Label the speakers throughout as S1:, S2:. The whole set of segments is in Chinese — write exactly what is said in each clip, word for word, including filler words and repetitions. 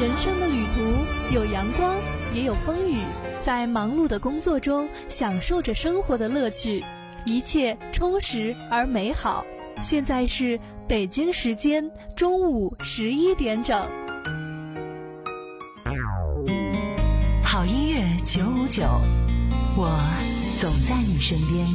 S1: 人生的旅途有阳光，也有风雨，在忙碌的工作中享受着生活的乐趣，一切充实而美好。现在是北京时间中午十一点整。
S2: 好音乐九五九，我总在你身边。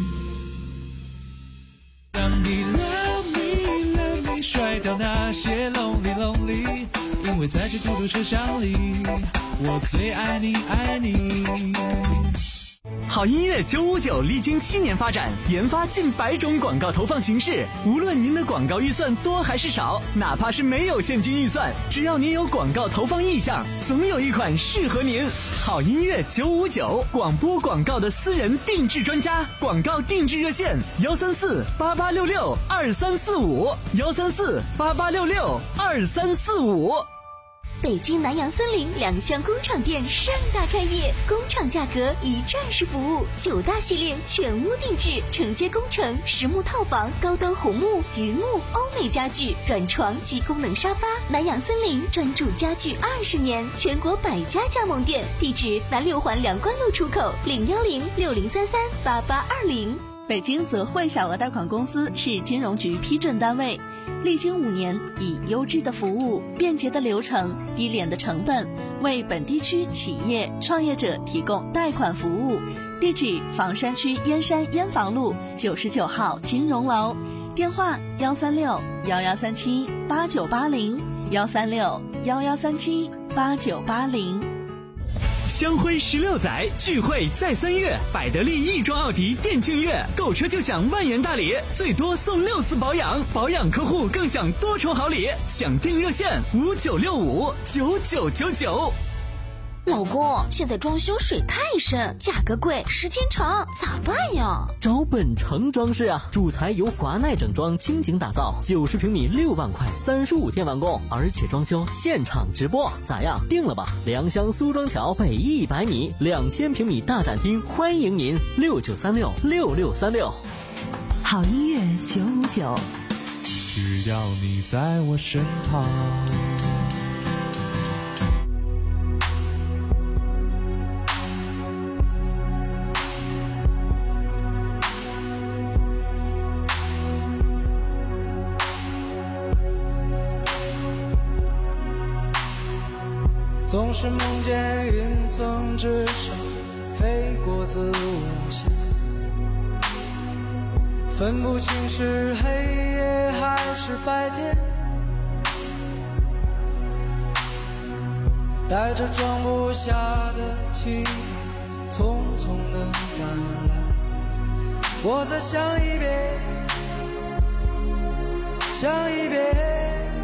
S3: 让你 love me love me 甩掉那些 lonely lonely， 因为在这孤独车厢里，我最爱你爱你。
S4: 好音乐九五九历经七年发展，研发近百种广告投放形式。无论您的广告预算多还是少，哪怕是没有现金预算，只要您有广告投放意向，总有一款适合您。好音乐九五九，广播广告的私人定制专家，广告定制热线幺三四八八六六二三四五幺三四八八六六二三四五。
S5: 北京南洋森林两厢工厂店盛大开业，工厂价格一站式服务，九大系列全屋定制，承接工程、实木套房、高端红木、榆木、欧美家具、软床及功能沙发。南洋森林专注家具二十年，全国百家加盟店，地址南六环梁关路出口，零幺零六零三三八八二零。
S1: 北京泽汇小额贷款公司是金融局批准单位，历经五年，以优质的服务、便捷的流程、低廉的成本，为本地区企业创业者提供贷款服务。地址：房山区燕山燕房路九十九号金融楼，电话：幺三六幺幺三七八九八零幺三六幺幺三七八九八零。
S4: 香辉十六载，聚会在三月，百得利亦庄奥迪店庆月，购车就享万元大礼，最多送六次保养，保养客户更享多重好礼。想订热线五九六五九九九九。
S5: 老公，现在装修水太深，价格贵，时间长，咋办呀？
S6: 找本城装饰啊，主材由华奈整装倾情打造，九十平米六万块，三十五天完工，而且装修现场直播，咋样？定了吧？良乡苏庄桥北一百米，两千平米大展厅，欢迎您，六九三六六六三六。
S2: 好音乐九五九，
S3: 只要你在我身旁。总是梦见云层之上飞过子午线，分不清是黑夜还是白天，带着装不下的期待匆匆地赶来。我再想一遍，想一遍，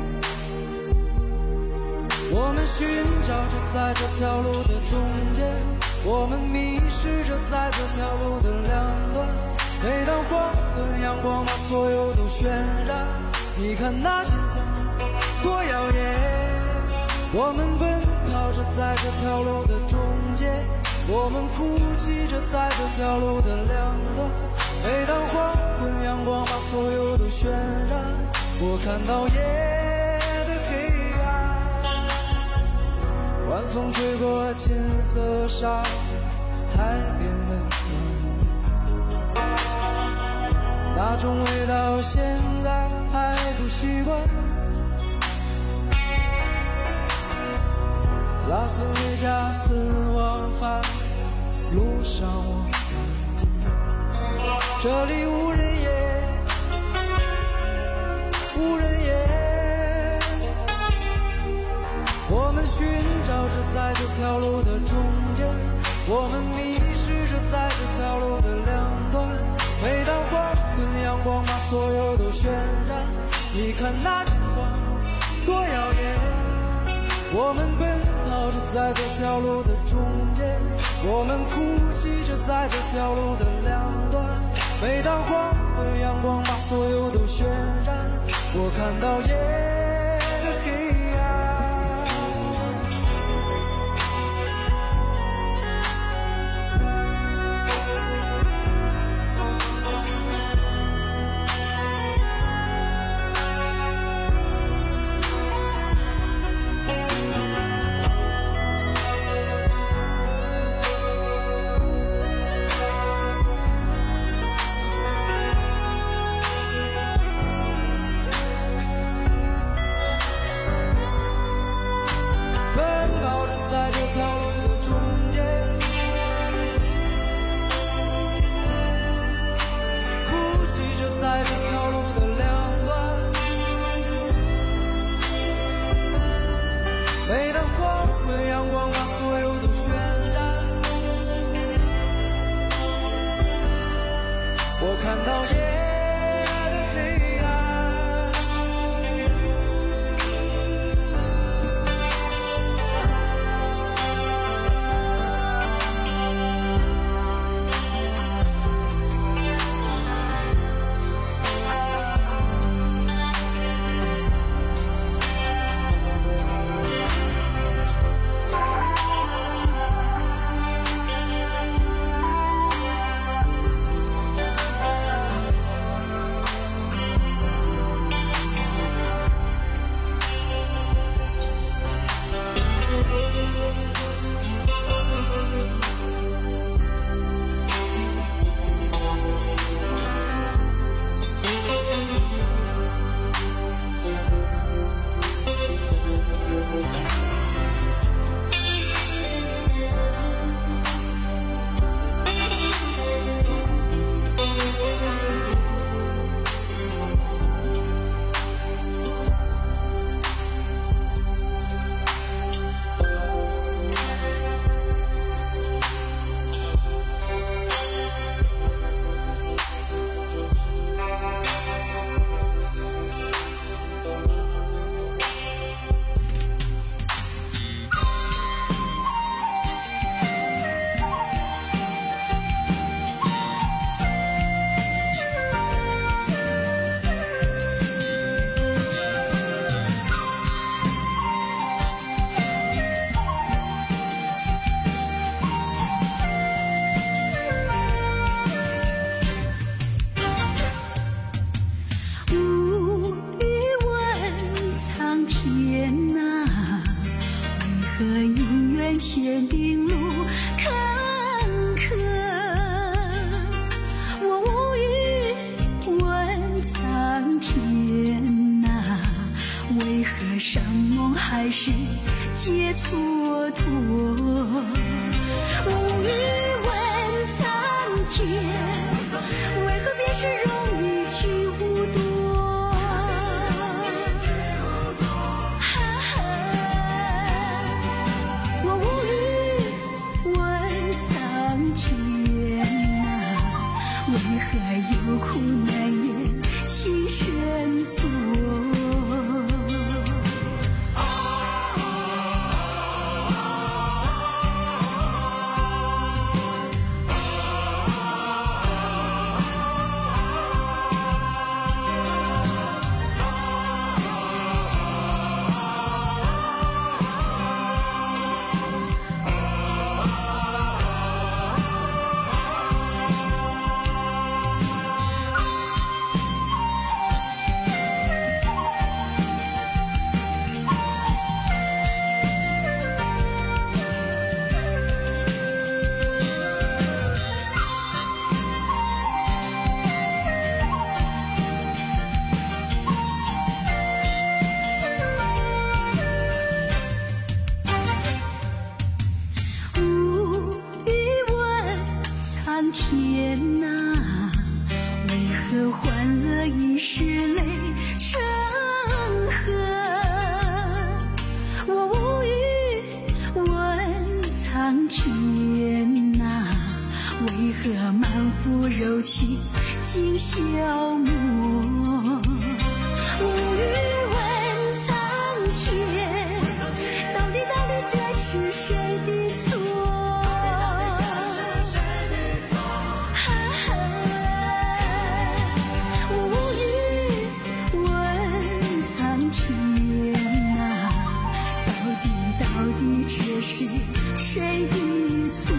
S3: 我们寻找着在这条路的中间，我们迷失着在这条路的两端。每当黄昏阳光把所有都渲染，你看那前方多耀眼。我们奔跑着在这条路的中间，我们哭泣着在这条路的两端。每当黄昏阳光把所有都渲染，我看到夜晚风吹过金色沙海边的暖，那种味道现在还不习惯。拉斯维加斯往返路上我看见，这里无人烟，无人烟。我们寻找着在这条路的中间，我们迷失着在这条路的两端。每当黄昏阳光把所有都渲染，你看那前方多耀眼。我们奔跑着在这条路的中间，我们哭泣着在这条路的两端。每当黄昏阳光把所有都渲染，我看到夜的黑暗。 黄昏，阳光把所有都渲染。我看到夜的黑暗。
S7: 前定路坎坷，我无语问苍天呐、啊，为何山盟海誓皆蹉跎？我无语问苍天，为何便是容易去无多？为何有苦难言情深锁？天哪，为何欢乐一时泪成河？我无语问苍天哪，为何满腹柔情尽消磨？无语问苍天，到底到底这是谁的错？这是谁的错？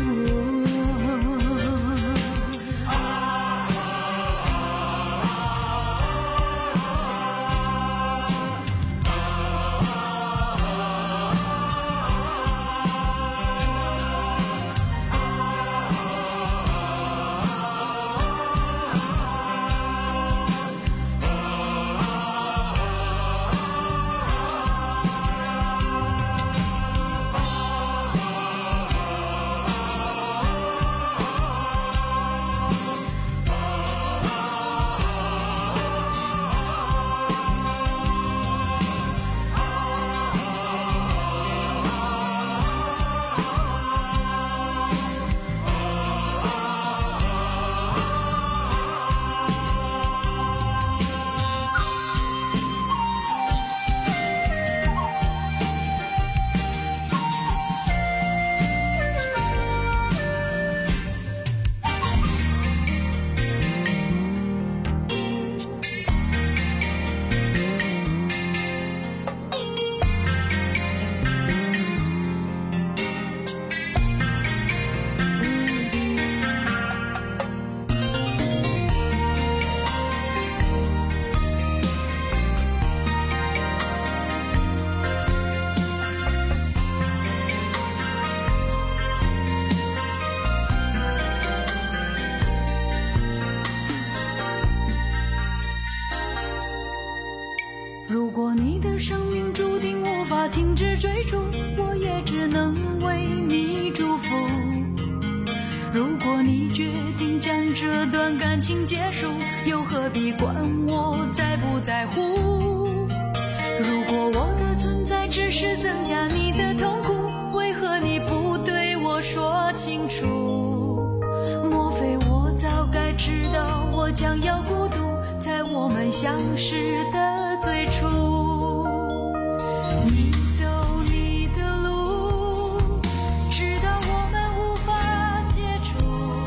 S7: 果你的生命注定无法停止追逐，我也只能为你祝福。如果你决定将这段感情结束，又何必管我在不在乎？如果我的存在只是增加你的痛苦，为何你不对我说清楚？莫非我早该知道我将要孤独，在我们相识的最初。你走你的路，直到我们无法接触。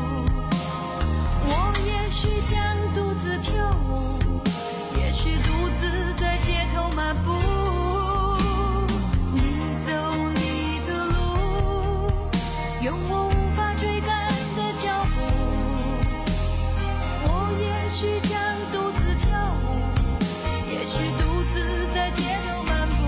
S7: 我也许将独自跳舞，也许独自在街头漫步。你走你的路，用我无法追赶的脚步。我也许将独自跳舞，也许独自在街头漫步。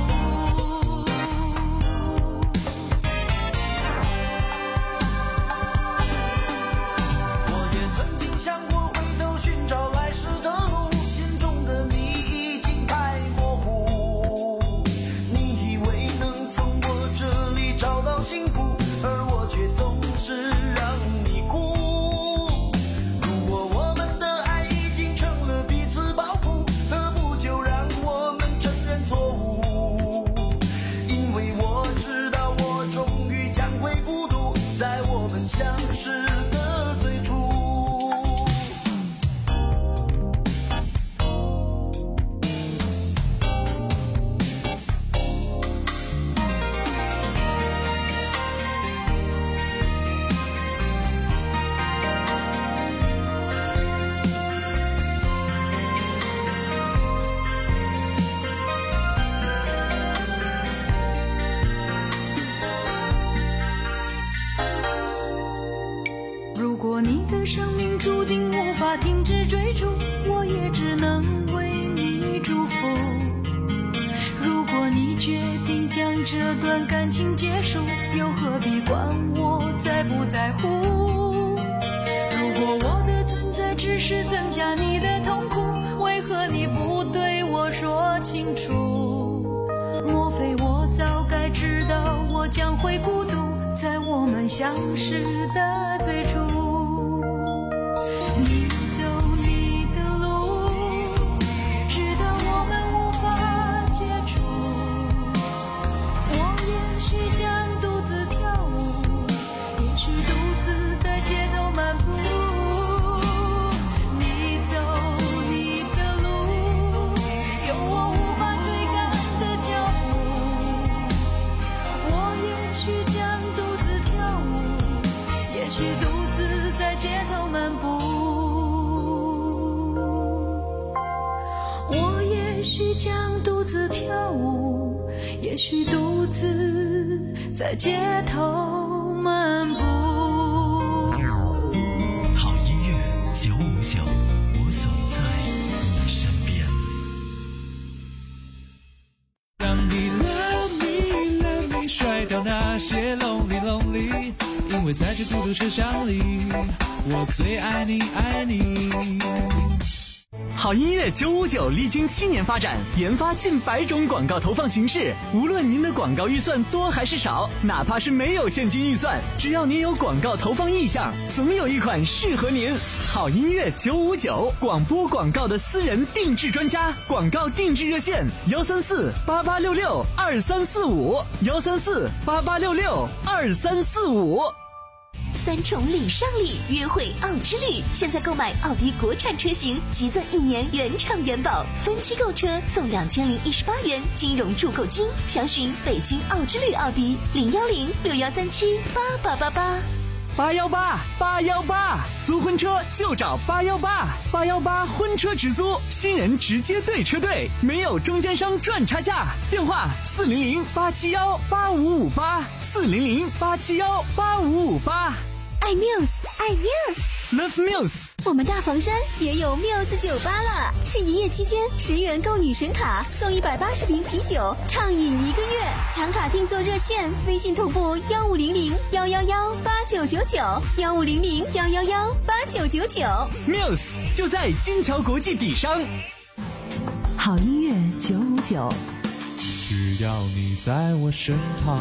S3: 我也曾经想过回头寻找来时的路，心中的你已经太模糊。你以为能从我这里找到幸福，而我却总是让你哭。如果我们的爱已经成了彼此包袱，何不就让我们承认错误？因为我知道我终于将会孤独，在我们相识的最初。
S7: 如果你的生命注定无法停止追逐，我也只能为你祝福。如果你决定将这段感情结束，又何必管我在不在乎？如果我的存在只是增加你的痛苦，为何你不对我说清楚？莫非我早该知道我将会孤独，在我们相识的最初。你走你的路，直到我们无法接触。我也许将独自跳舞，也许独自在街头漫步。你走你的路，有我无法追赶的脚步。我也许将独自跳舞，也许独自在街头漫步。我也许将独自跳舞，也许独自在街头漫步。
S4: 好音乐九五九，我总在你身边。
S3: 让你 love me love me 甩掉那些 lonely lonely， 因为在这孤独车厢里，我最爱你爱你。
S4: 好音乐九五九历经七年发展，研发近百种广告投放形式。无论您的广告预算多还是少，哪怕是没有现金预算，只要您有广告投放意向，总有一款适合您。好音乐九五九，广播广告的私人定制专家，广告定制热线：幺三四八八六六二三四五，幺三四八八六六二三四五。
S5: 三重礼上礼，约会奥之旅。现在购买奥迪国产车型，即赠一年原厂原保，分期购车送两千零一十八元金融助购金。详询北京奥之旅奥迪零幺零六幺三七八八八八。
S4: 八幺八八幺八，租婚车就找八幺八，八幺八婚车直租，新人直接对车队，没有中间商赚差价。电话四零零八七幺八五五八，四零零八七幺八五五八。
S5: 爱 Muse， 爱 Muse。
S4: Love Muse，
S5: 我们大房山也有 Muse 酒吧了，是营业期间十元购女神卡送一百八十瓶啤酒，畅饮一个月。抢卡订座热线：微信同步幺五零零幺幺幺八九九九，幺五零零幺幺幺八九九九。
S4: Muse 就在金桥国际底商。
S2: 好音乐九五九，
S3: 只要你在我身旁。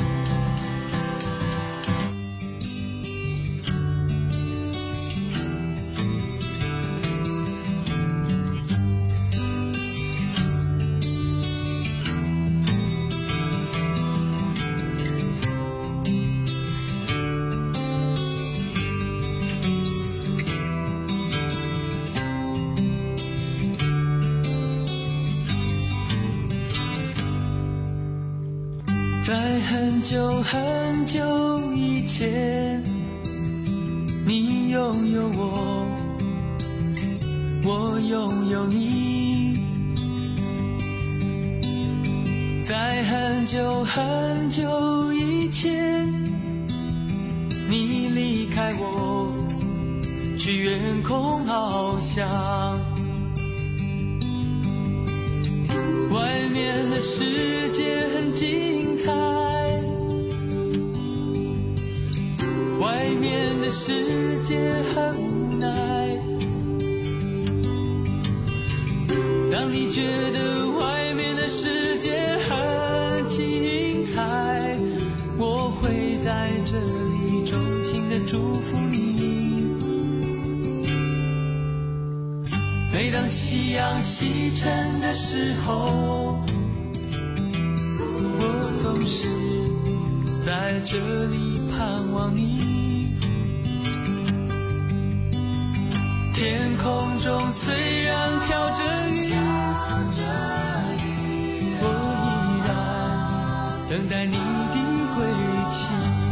S3: 在很久很久以前，你拥有我，我拥有你。在很久很久以前，你离开我，去远空翱翔。外面的世界很精彩，外面的世界很无奈。当你觉得外面的世界很精彩，我会在这里衷心的祝福你。每当夕阳西沉的时候，我总是在这里盼望你。天空中虽然飘着雨，我依然等待你的归期。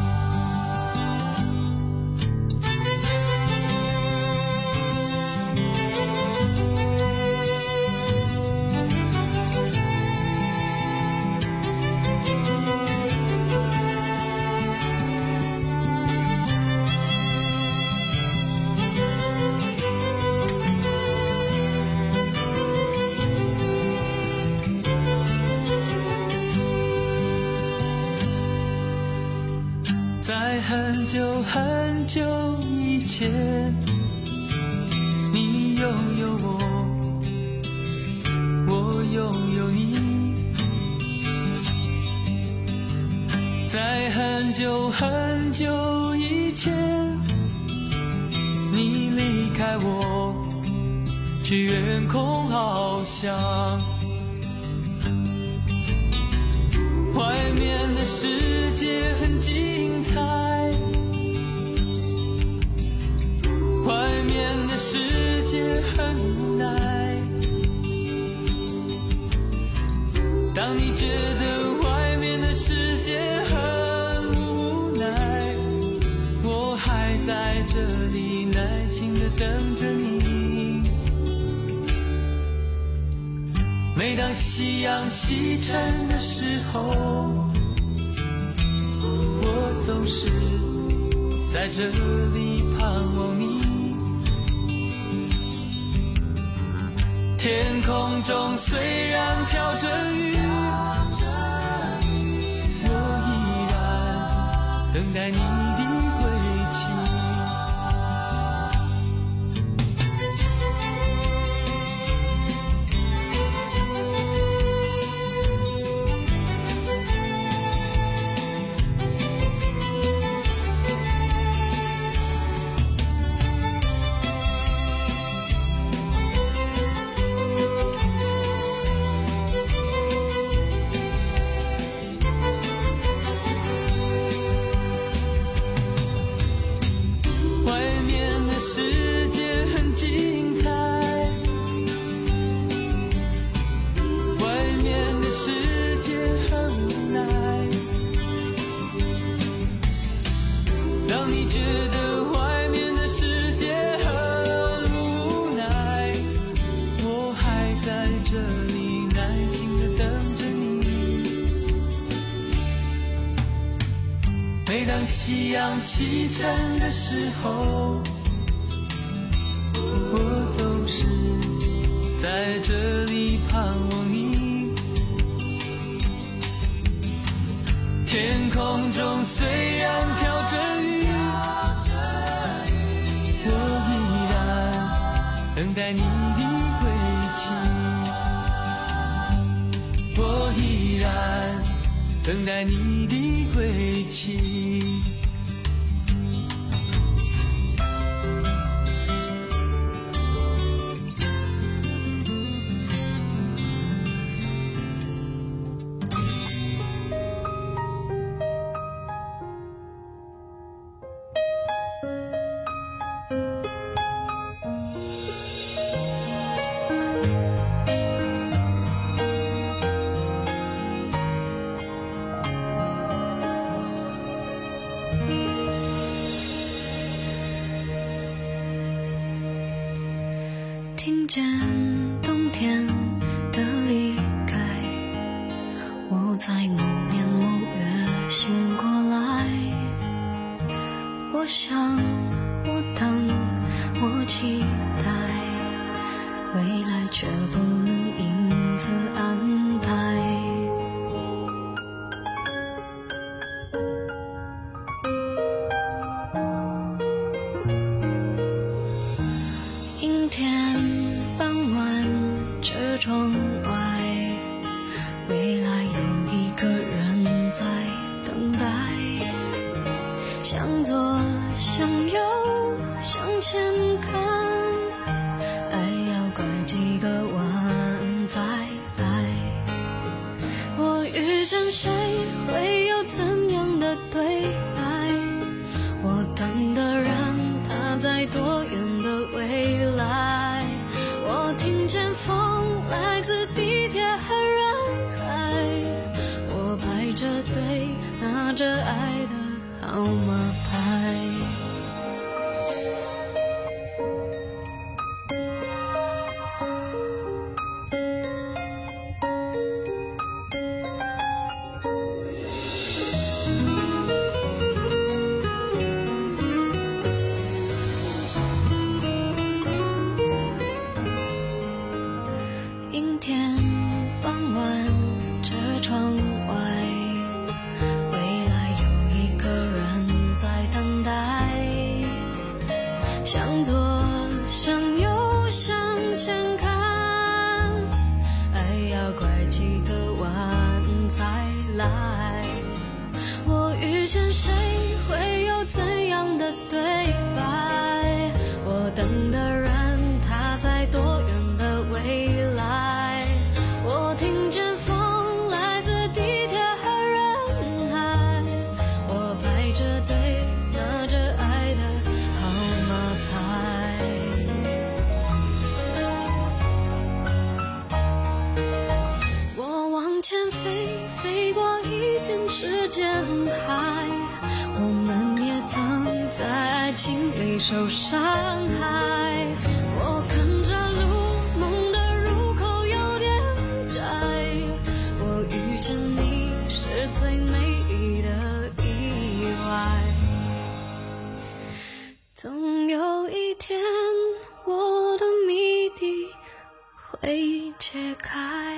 S3: 在很久很久以前，你拥有我，我拥有你。在很久很久以前，你离开我，去远空翱翔。外面的世界很精彩，外面的世界很无奈。当你觉得外面的世界很无奈，我还在这里耐心地等着你。每当夕阳西沉的时候，我总是在这里盼望你。天空中虽然飘着雨，我依然等待你的归期。世界很精彩，外面的世界很无奈。当你觉得外面的世界很无奈，我还在这里耐心地等着你。每当夕阳西沉的时候，我总是在这里盼望你。天空中虽然飘着雨，我依然等待你的归期。 等待你的归期。
S7: 听见冬天的离开，我在某年某月醒过来。我想，我等，我期待，未来却不能因此安排。阴天傍晚，这窗外，未来有一个人在等待。向左，向右，向前看，爱要拐几个弯才来。我遇见谁，会有怎样的对白？我等的人，他在多远的未来？我听见风来自地铁和人海，我排着队拿着爱的号码牌。阴天傍晚，这窗外，未来有一个人在等待。向左，向右，向前看，爱要拐几个弯才来。我遇见谁，会有怎样的对白？我等的人，他在多远的未来？我听见风来自地铁和人海，我排着队拿着爱的号码牌。我往前飞，飞过一片时间海，我们也曾在爱情里受伤害。我看着路，梦的入口有点窄，我遇见你是最美丽的意外。总有一天，我的谜底会解开。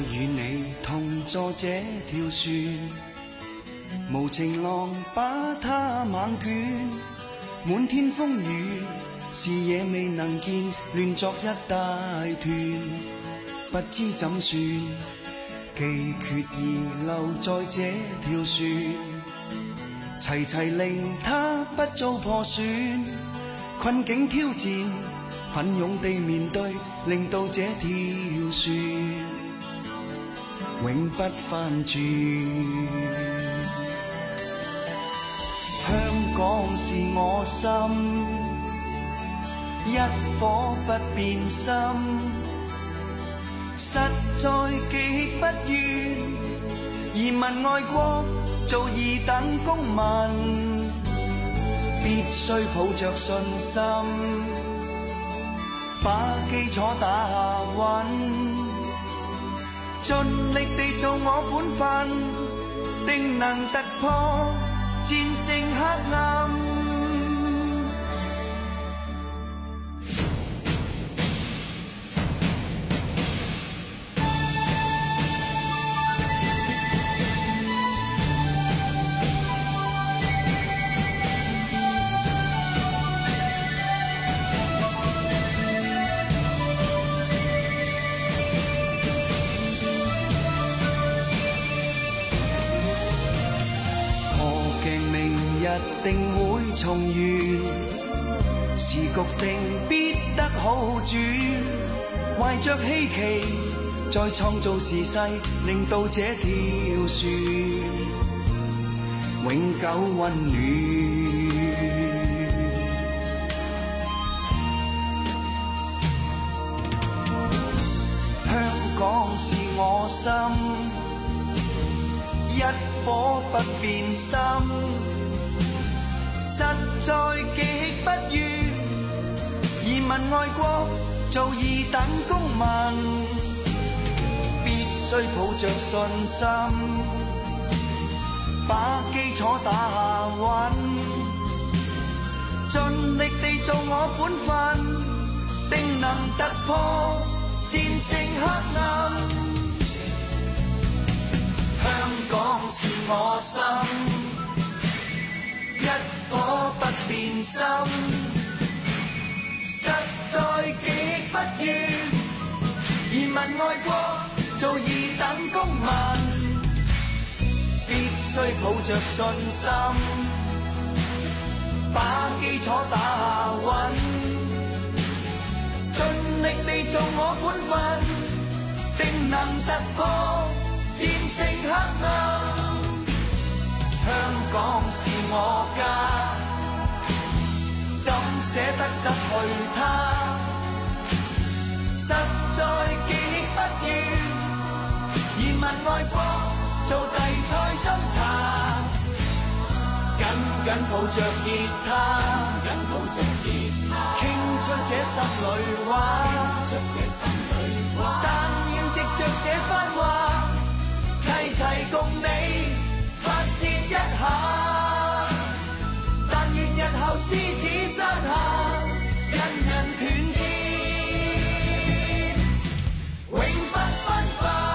S3: 與你同坐這條船，無情浪把它猛捲，滿天風雨視野未能見，亂作一大團，不知怎算，既決意留在這條船，齊齊令它不遭破損，困境挑戰奮勇地面對，令到這條船永不翻轉。香港是我心，一顆不變心，實在極不願移民外國做二等公民，必須抱着信心，把基礎打穩，盡力地做我本分，定能突破戰勝黑暗。定會重圓，時局定必得好轉，懷着希冀再創造時勢，令到這條船永久溫暖。香港是我心，一顆不變心，實在極不願移民外國做二等公民，必須抱着信心，把基礎打穩，盡力地做我本分，定能突破戰勝黑暗。香港是我心，一顆不變心，實在極不願移民外國做二等公民，必須抱着信心，把基礎打穩，盡力地做我本分，定能突破戰勝黑暗。香港是我家，怎捨得失去它？實在極不願移民外國做地菜斟茶，緊緊抱着吉他，緊抱着吉他，傾出這心裏話，傾出這心裏話，但要藉着這番話，齊齊共你發洩一下，但願日後獅子山下，人人團結，永不分化。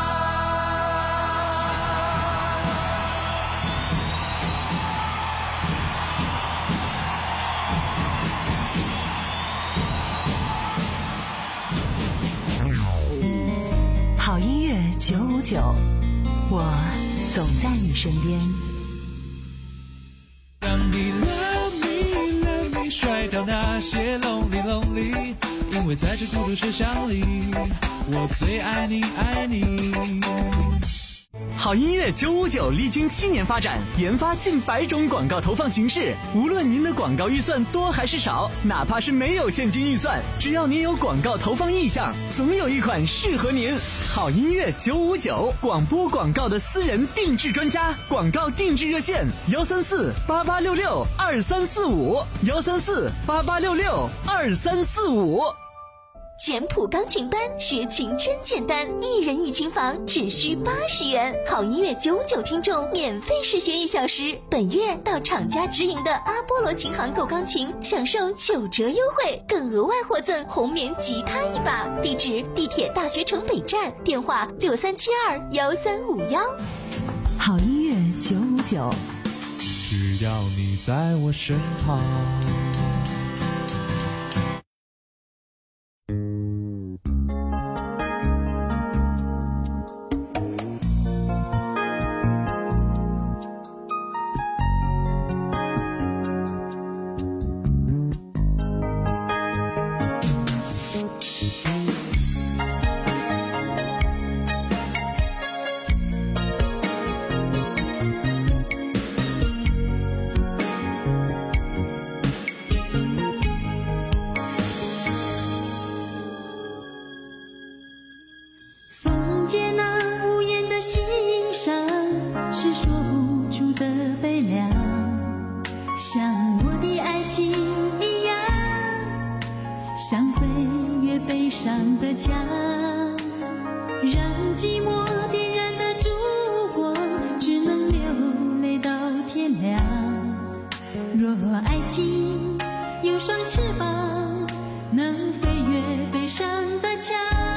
S2: 好音樂九五九，我總在你身邊。
S8: 讓你 love me love me 甩掉那些 lonely lonely， 因為在這孤獨車廂裡，我最愛你愛你。
S4: 好音樂九五九歷經七年發展，研發近百種廣告投放形式。無論您的廣告預算多還是少，哪怕是沒有現金預算，只要您有廣告投放意向，總有一款適合您。好音樂九五九，廣播廣告的私人定制專家，廣告定制熱線：幺三四八八六六二三四五，幺三四八八六六二三四五。
S5: 简谱钢琴班，学琴真简单，一人一琴房，只需八十元。好音乐九五九听众免费试学一小时，本月到厂家直营的阿波罗琴行购钢琴，享受九折优惠，更额外获赠红棉吉他一把。地址：地铁大学城北站，电话六三七二幺三五幺。
S2: 好音乐九五九，
S8: 只要你在我身旁。
S7: 接那无言的欣赏，是说不出的悲凉，像我的爱情一样，像飞越北上的墙，让寂寞点燃的烛光，只能流泪到天亮。若爱情有双翅膀，能飞越北上的墙，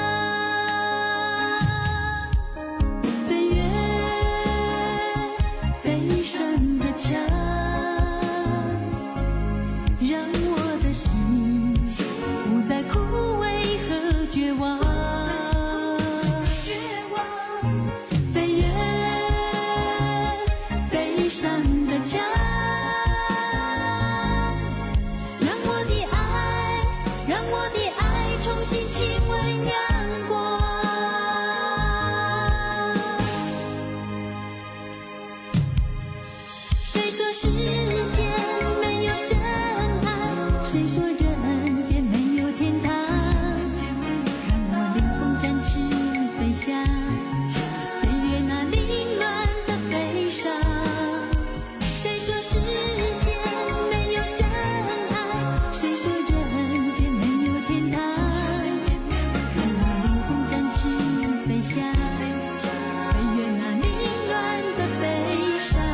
S7: 让我的心不再枯萎和绝望，飞越悲伤的墙，让我的爱，让我的爱重新亲吻阳光。谁说世间没有真爱？谁说人间没有天堂？看我凌风展翅飞翔，飞越那凌乱的悲伤。谁说世间没有真爱？谁说人间没有天堂？看我凌风展翅飞翔，飞越那凌乱的悲伤。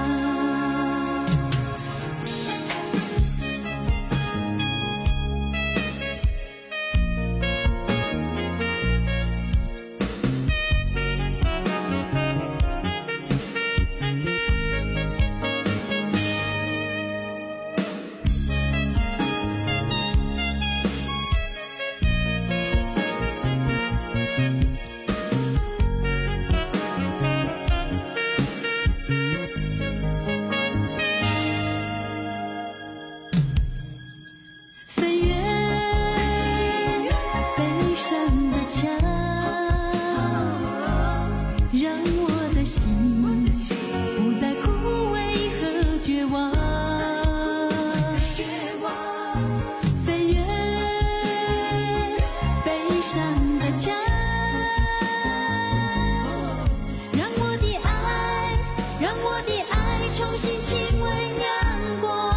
S7: 飞越悲伤的墙，让我的心不再枯萎和绝望。飞越悲伤的墙，让我的爱，让我的爱重新亲吻阳光。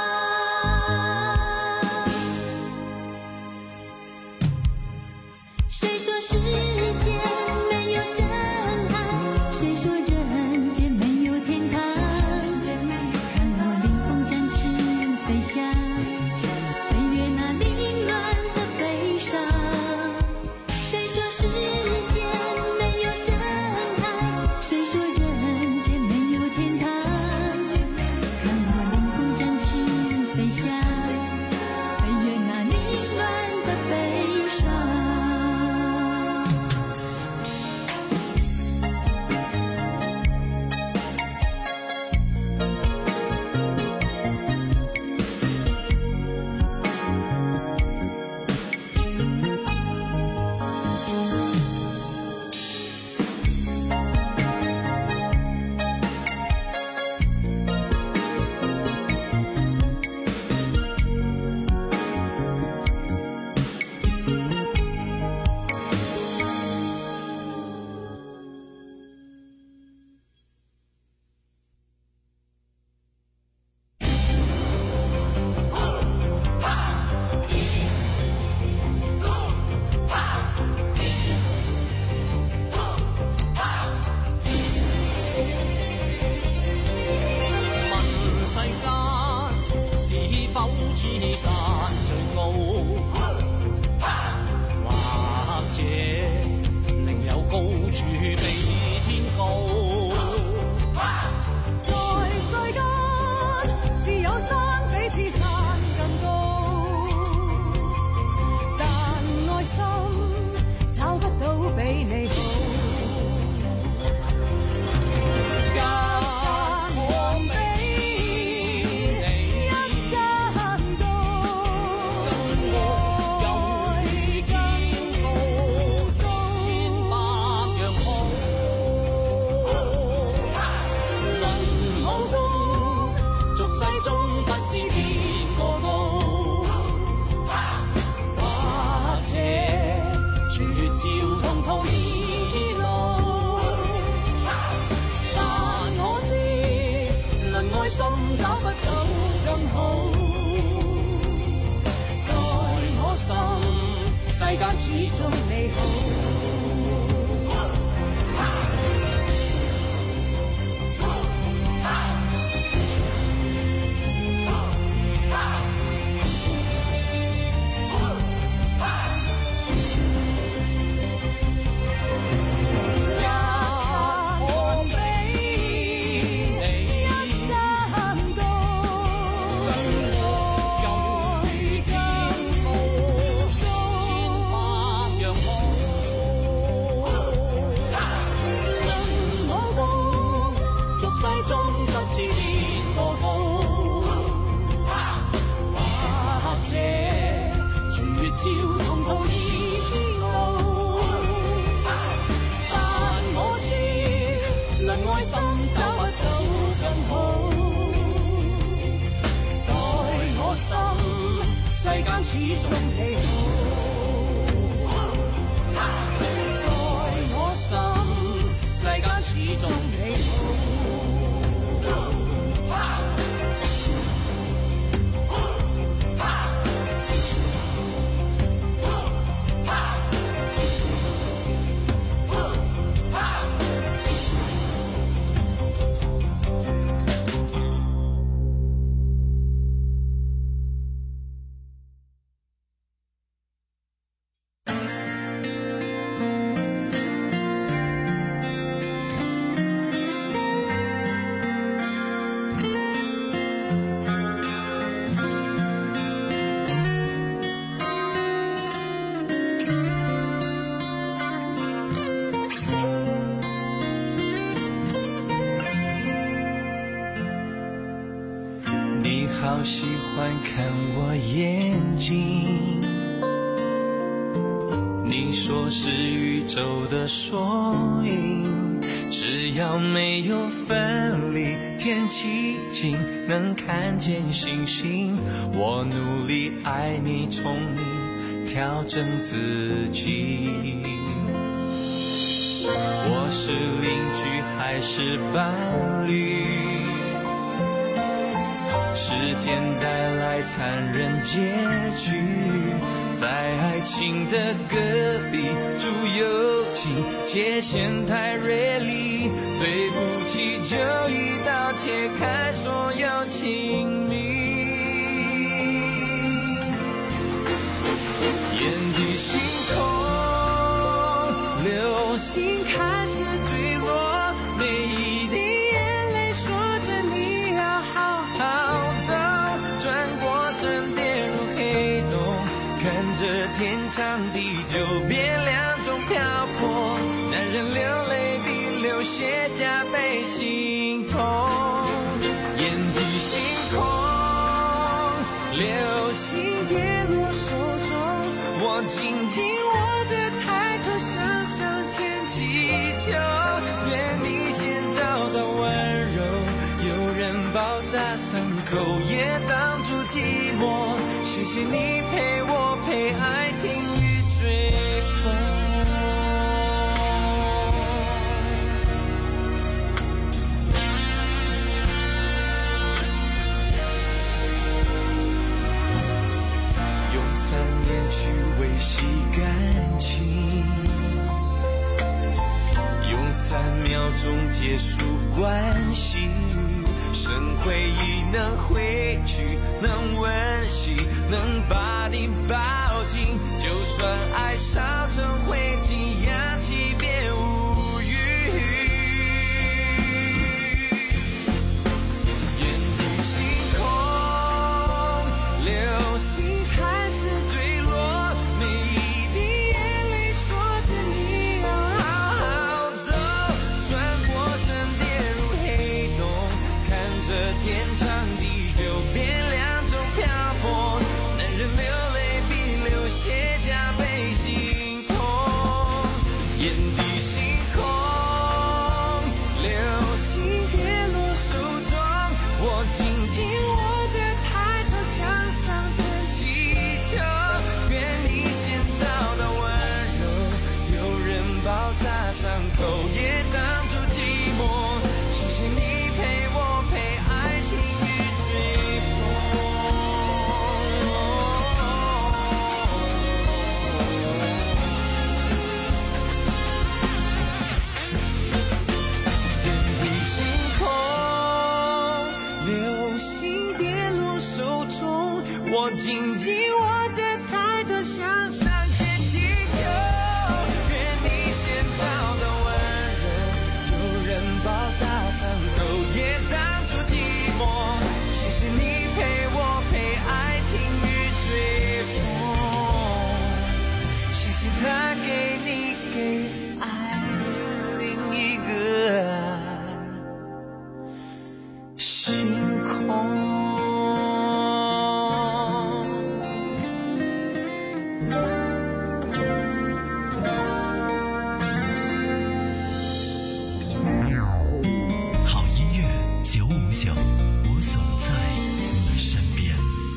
S7: 谁说世间没有真爱？谁说人间没有天堂？看我凌风展翅飞翔，飞越那凌乱的悲伤。谁说世间没有真爱？谁说人间没有天堂？看我凌风展翅飞翔，飞越那凌乱的悲伤。
S9: 途已老，但我知能愛心找不到更好。待我心，世間始終美好。世間始終美好，待我心，世間始終美好。
S3: 好喜欢看我眼睛，你说是宇宙的缩影，只要没有分离，天气晴，能看见星星，我努力爱你，宠你，调整自己。我是邻居还是伴侣，时间带来残忍结局，在爱情的隔壁住友情，界限太锐利，对不起就一刀切开所有亲密。眼底星空，流星开始坠落，每一滴眼泪说着你要好好走，转过身跌入黑洞，看着天长地久变两种漂泊，男人流泪比流血加倍心痛。眼底星空，流星跌落手中，我紧紧握着抬头向上天祈求，愿你先找到温柔，有人包扎伤口也挡住寂寞，谢谢你陪我陪爱听雨追风。用三年去维系感情，用三秒钟结束关系，剩回忆能回去，能温习，能把你抱紧，就算爱烧成灰烬，扬起别无语。眼底星空，流星开始坠落，每一滴眼泪说着你要好好走，转过身跌入黑洞，看着天长地久变两种漂泊，男人流泪比流血加倍心痛。 星星它给你给爱另一个星空。
S4: 好音乐九五九，我总在你身边。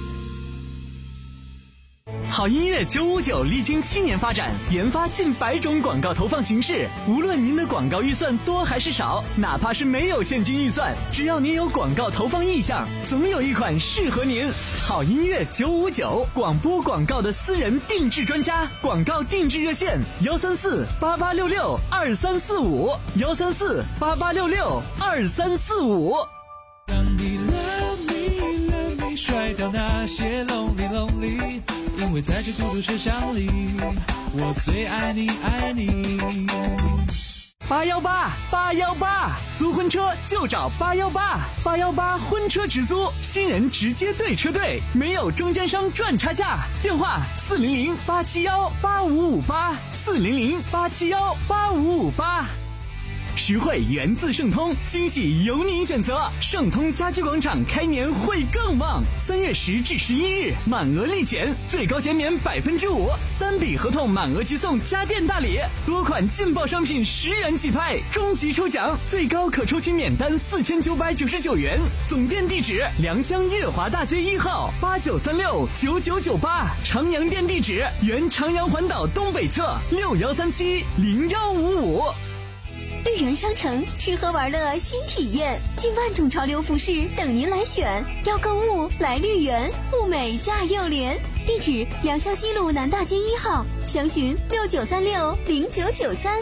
S4: 好音乐九五九历经七年发展，研发近百种广告投放形式。无论您的广告预算多还是少，哪怕是没有现金预算，只要您有广告投放意向，总有一款适合您。好音乐九五九，广播广告的私人定制专家，广告定制热线：幺三四八八六六二三四五，幺三四八八六六二三四五。
S8: 让你 love me love me 甩掉那些 lonely lonely， 因为在这孤独车厢里，我最爱你爱你。
S4: 八幺八八幺八，租婚车就找八幺八，八幺八婚车直租，新人直接对车队，没有中间商赚差价。电话四零零八七幺八五五八，四零零八七幺八五五八。实惠源自盛通，惊喜由您选择。盛通家居广场开年会更旺，三月十至十一日满额立减，最高减免百分之五，单笔合同满额即送家电大礼，多款劲爆商品十元起拍，终极抽奖最高可抽取免单四千九百九十九元。总店地址：良乡悦华大街一号八九三六九九九八，长阳店地址：原长阳环岛东北侧六幺三七零幺五五。
S5: 绿园商城吃喝玩乐新体验，近万种潮流服饰等您来选。要购物来绿园，物美价又廉。地址：良乡西路南大街一号，详询六九三六零九九三。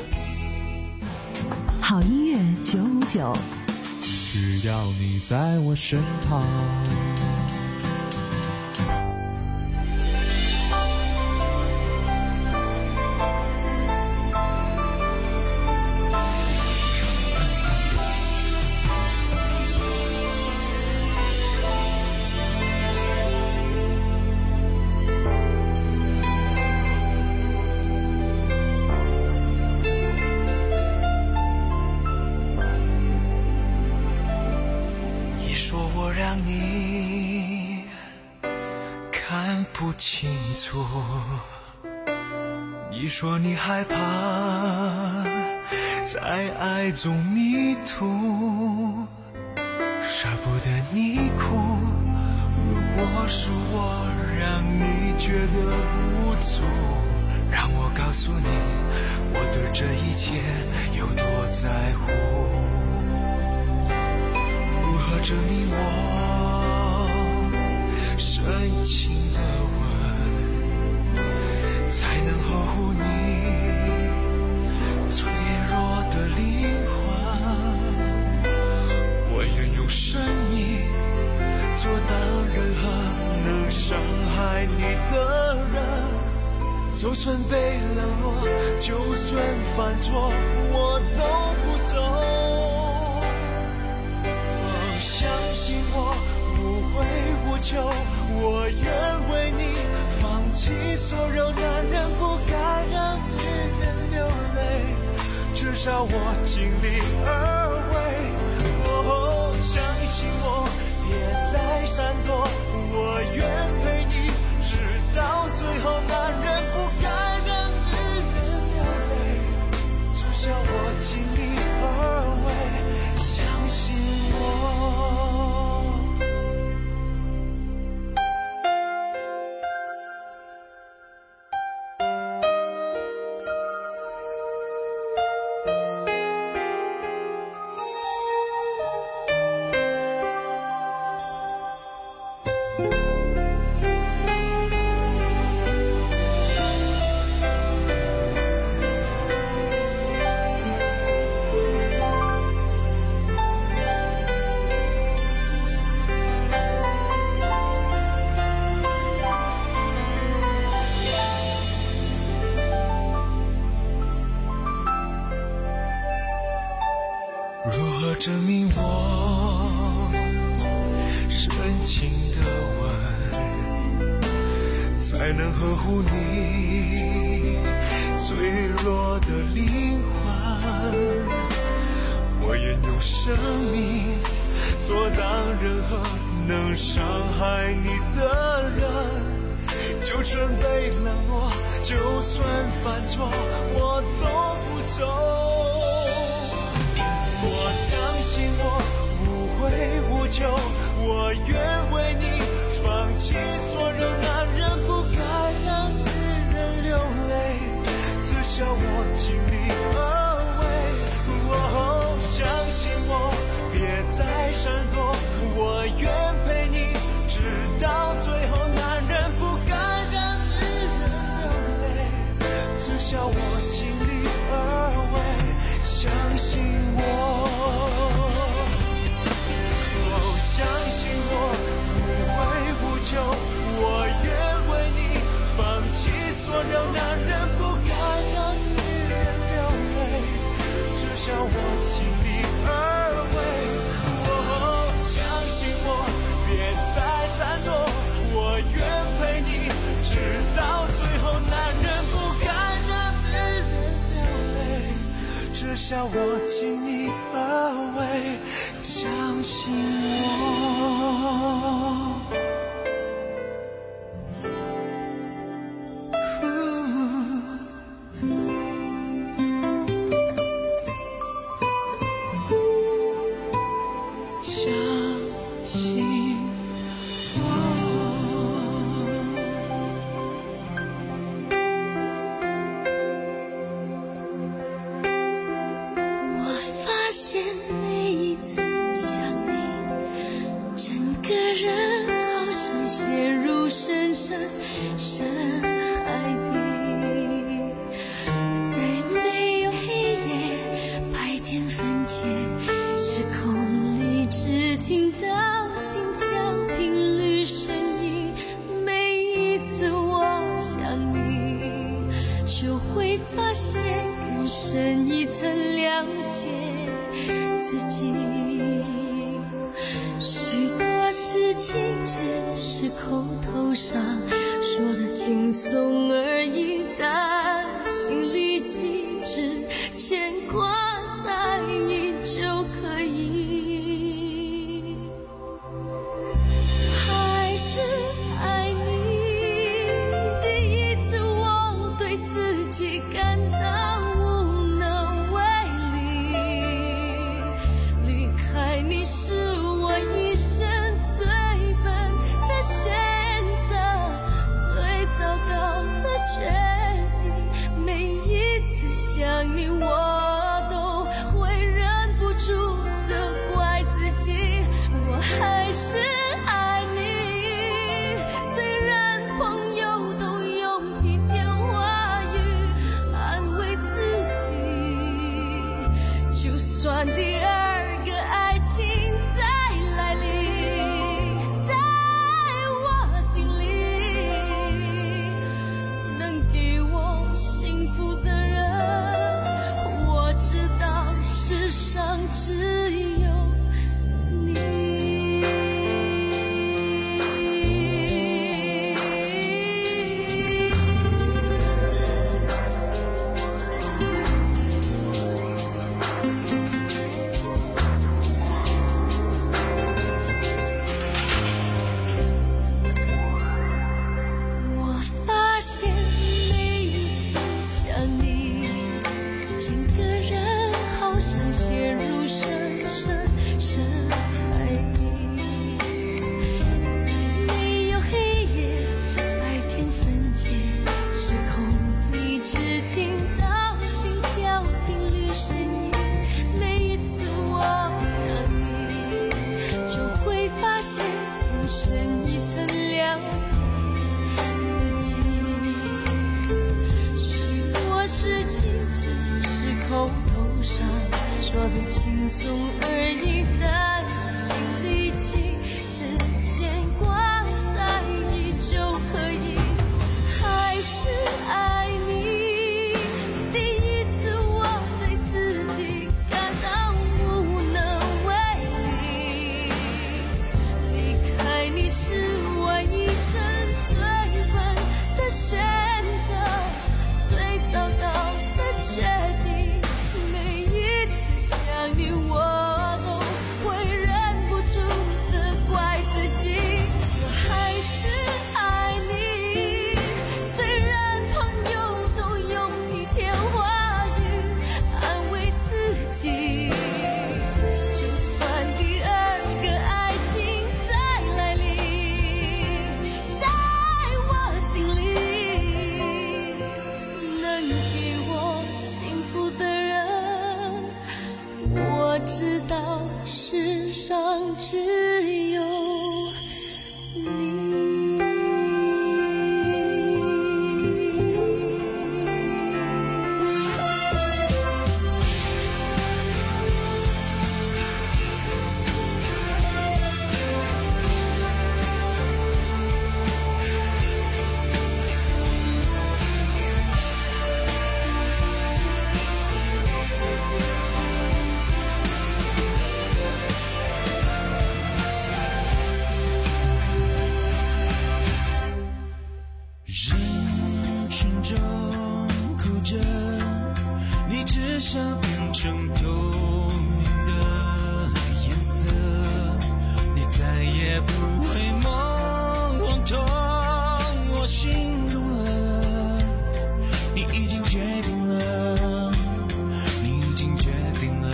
S2: 好音乐九五九，
S8: 只要你在我身旁。
S3: 不清楚，你说你害怕在爱中迷途，舍不得你哭。如果是我让你觉得无助，让我告诉你我对这一切有多在乎。如何证明我深情的才能呵护你脆弱的灵魂？我愿用生命做到任何能伤害你的人，就算被冷落，就算犯错，我都不走。哦，相信我，无悔无求，我愿为你放弃所有，男人不该让女人流泪，至少我尽力而为。哦，相信我，别再闪躲，我愿陪你直到最后，男人不该让女人流泪，至少我尽力而为。相信我。证明我深情的吻才能呵护你
S10: 我的灵魂。我愿用生命阻挡任何能伤害你的人，就算被冷落，就算犯错，我都不走。我相信我无悔无求，我愿为你放弃所有，男人不该让女人流泪，至少我尽力而为。哦，相信我，别再闪躲，我愿陪你直到最后，男人不该让女人流泪，至少我尽力而为。相信我，哦，相信我无悔无求，我愿为你放弃所有，男人不该让女人流泪，至少我尽力而为。哦，相信我，别再闪躲，我愿陪你直到最后，男人不该让女人流泪，至少我尽力而为。相信我。
S11: 说的轻松而已，但心里其实牵挂在意就可以，还是爱你。第一次我对自己感到无能为力，离开你是我一生最笨的选择，最糟糕的决定。 给我幸福的人，我知道世上只有你。
S10: 只想变成透明的颜色，你再也不会梦痛我心中了。你已经决定了，你已经决定了，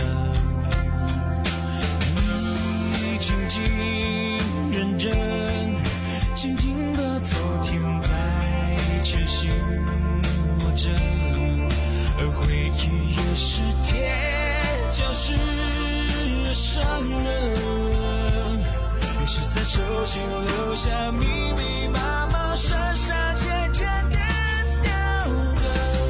S10: 你静静认真，静静的头停在全心握着，而回忆也是铁脚石伤人，于是在手心留下密密麻麻剩下渐渐点掉的。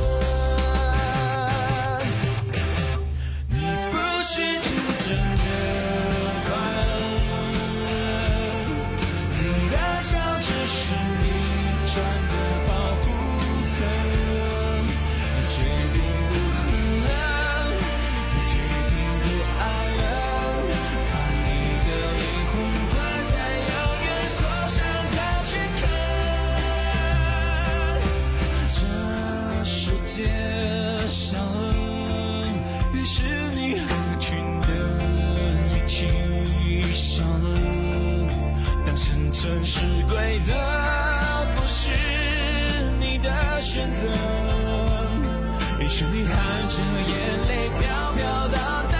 S10: 你不是真正的快乐，你的笑只是你穿的保护色，你决定不恨了，你决定不爱了，把你的灵魂关在遥远锁上的躯壳。这世界上于是你合群的一起笑了，当生存是规则，不是你的选择，于是你含着眼泪飘飘荡荡。